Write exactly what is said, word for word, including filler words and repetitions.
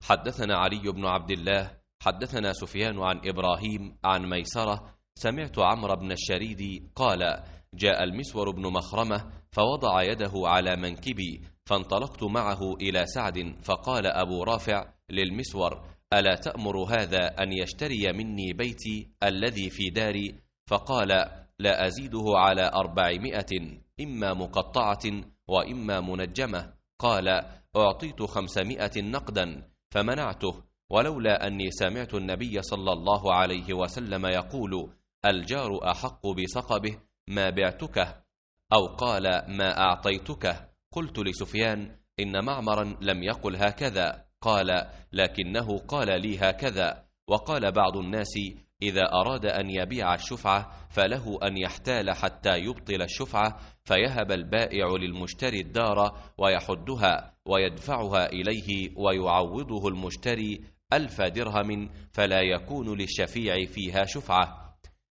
حدثنا علي بن عبد الله حدثنا سفيان عن إبراهيم عن ميسرة سمعت عمرو بن الشريد قال: جاء المسور بن مخرمة فوضع يده على منكبي، فانطلقت معه إلى سعد، فقال أبو رافع للمسور: ألا تأمر هذا أن يشتري مني بيتي الذي في داري؟ فقال: لا أزيده على أربعمائة، إما مقطعة وإما منجمة. قال: أعطيت خمسمائة نقدا فمنعته، ولولا أني سمعت النبي صلى الله عليه وسلم يقول: الجار أحق بصقبه ما بعتكه، أو قال: ما أعطيتكه. قلت لسفيان: إن معمرا لم يقل هكذا. قال: لكنه قال لي هكذا. وقال بعض الناس: إذا أراد أن يبيع الشفعة فله أن يحتال حتى يبطل الشفعة، فيهب البائع للمشتري الدار ويحدها ويدفعها إليه، ويعوضه المشتري ألف درهم، فلا يكون للشفيع فيها شفعة.